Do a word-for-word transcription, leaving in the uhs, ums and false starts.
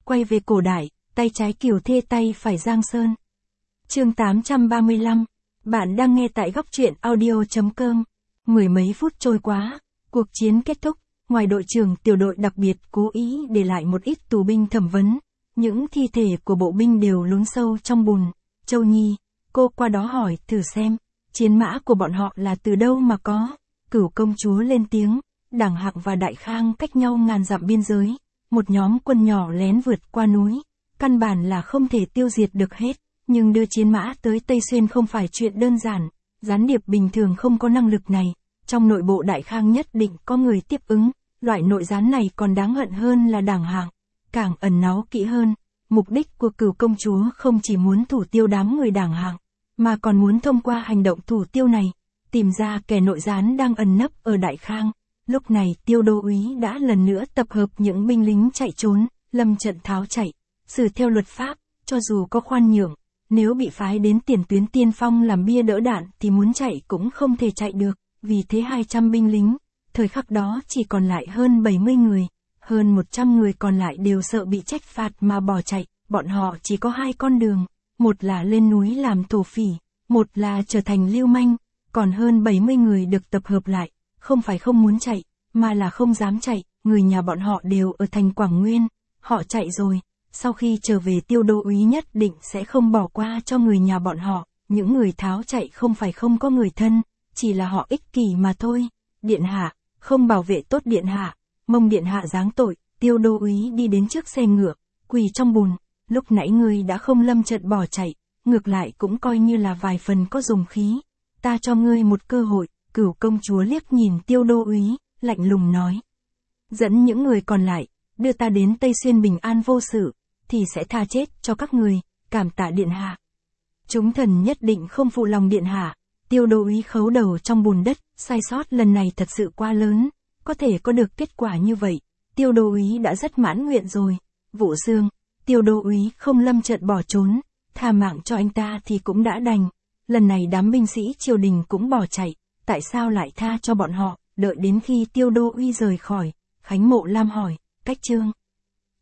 quay về cổ đại, tay trái Kiều Thê tay phải Giang Sơn. Chương tám trăm ba mươi lăm. Bạn đang nghe tại góc truyện audio chấm com. Mười mấy phút trôi qua, cuộc chiến kết thúc, ngoài đội trưởng tiểu đội đặc biệt cố ý để lại một ít tù binh thẩm vấn, những thi thể của bộ binh đều lún sâu trong bùn. Châu Nhi, cô qua đó hỏi thử xem, chiến mã của bọn họ là từ đâu mà có? Cửu công chúa lên tiếng, Đảng Hạng và Đại Khang cách nhau ngàn dặm biên giới, một nhóm quân nhỏ lén vượt qua núi, căn bản là không thể tiêu diệt được hết, nhưng đưa chiến mã tới Tây Xuyên không phải chuyện đơn giản, gián điệp bình thường không có năng lực này, trong nội bộ Đại Khang nhất định có người tiếp ứng, loại nội gián này còn đáng hận hơn là Đảng Hạng, càng ẩn náu kỹ hơn, mục đích của Cửu công chúa không chỉ muốn thủ tiêu đám người Đảng Hạng, mà còn muốn thông qua hành động thủ tiêu này, tìm ra kẻ nội gián đang ẩn nấp ở Đại Khang. Lúc này Tiêu đô úy đã lần nữa tập hợp những binh lính chạy trốn, lâm trận tháo chạy, xử theo luật pháp, cho dù có khoan nhượng, nếu bị phái đến tiền tuyến tiên phong làm bia đỡ đạn thì muốn chạy cũng không thể chạy được, vì thế hai trăm binh lính, thời khắc đó chỉ còn lại hơn bảy mươi người, hơn một trăm người còn lại đều sợ bị trách phạt mà bỏ chạy, bọn họ chỉ có hai con đường, một là lên núi làm thổ phỉ, một là trở thành lưu manh, còn hơn bảy mươi người được tập hợp lại, không phải không muốn chạy, mà là không dám chạy, người nhà bọn họ đều ở thành Quảng Nguyên, họ chạy rồi, sau khi trở về Tiêu đô úy nhất định sẽ không bỏ qua cho người nhà bọn họ, những người tháo chạy không phải không có người thân, chỉ là họ ích kỷ mà thôi, điện hạ, không bảo vệ tốt điện hạ, mong điện hạ giáng tội, Tiêu đô úy đi đến trước xe ngựa, quỳ trong bùn, lúc nãy ngươi đã không lâm trận bỏ chạy, ngược lại cũng coi như là vài phần có dùng khí, ta cho ngươi một cơ hội. Cửu công chúa liếc nhìn Tiêu đô úy, lạnh lùng nói. Dẫn những người còn lại, đưa ta đến Tây Xuyên bình an vô sự, thì sẽ tha chết cho các người, cảm tạ điện hạ. Chúng thần nhất định không phụ lòng điện hạ. Tiêu đô úy khấu đầu trong bùn đất, sai sót lần này thật sự quá lớn, có thể có được kết quả như vậy, Tiêu đô úy đã rất mãn nguyện rồi. Vũ Dương, Tiêu đô úy không lâm trận bỏ trốn, tha mạng cho anh ta thì cũng đã đành, lần này đám binh sĩ triều đình cũng bỏ chạy. Tại sao lại tha cho bọn họ, đợi đến khi Tiêu đô úy rời khỏi, Khánh Mộ Lam hỏi, Cách Trương,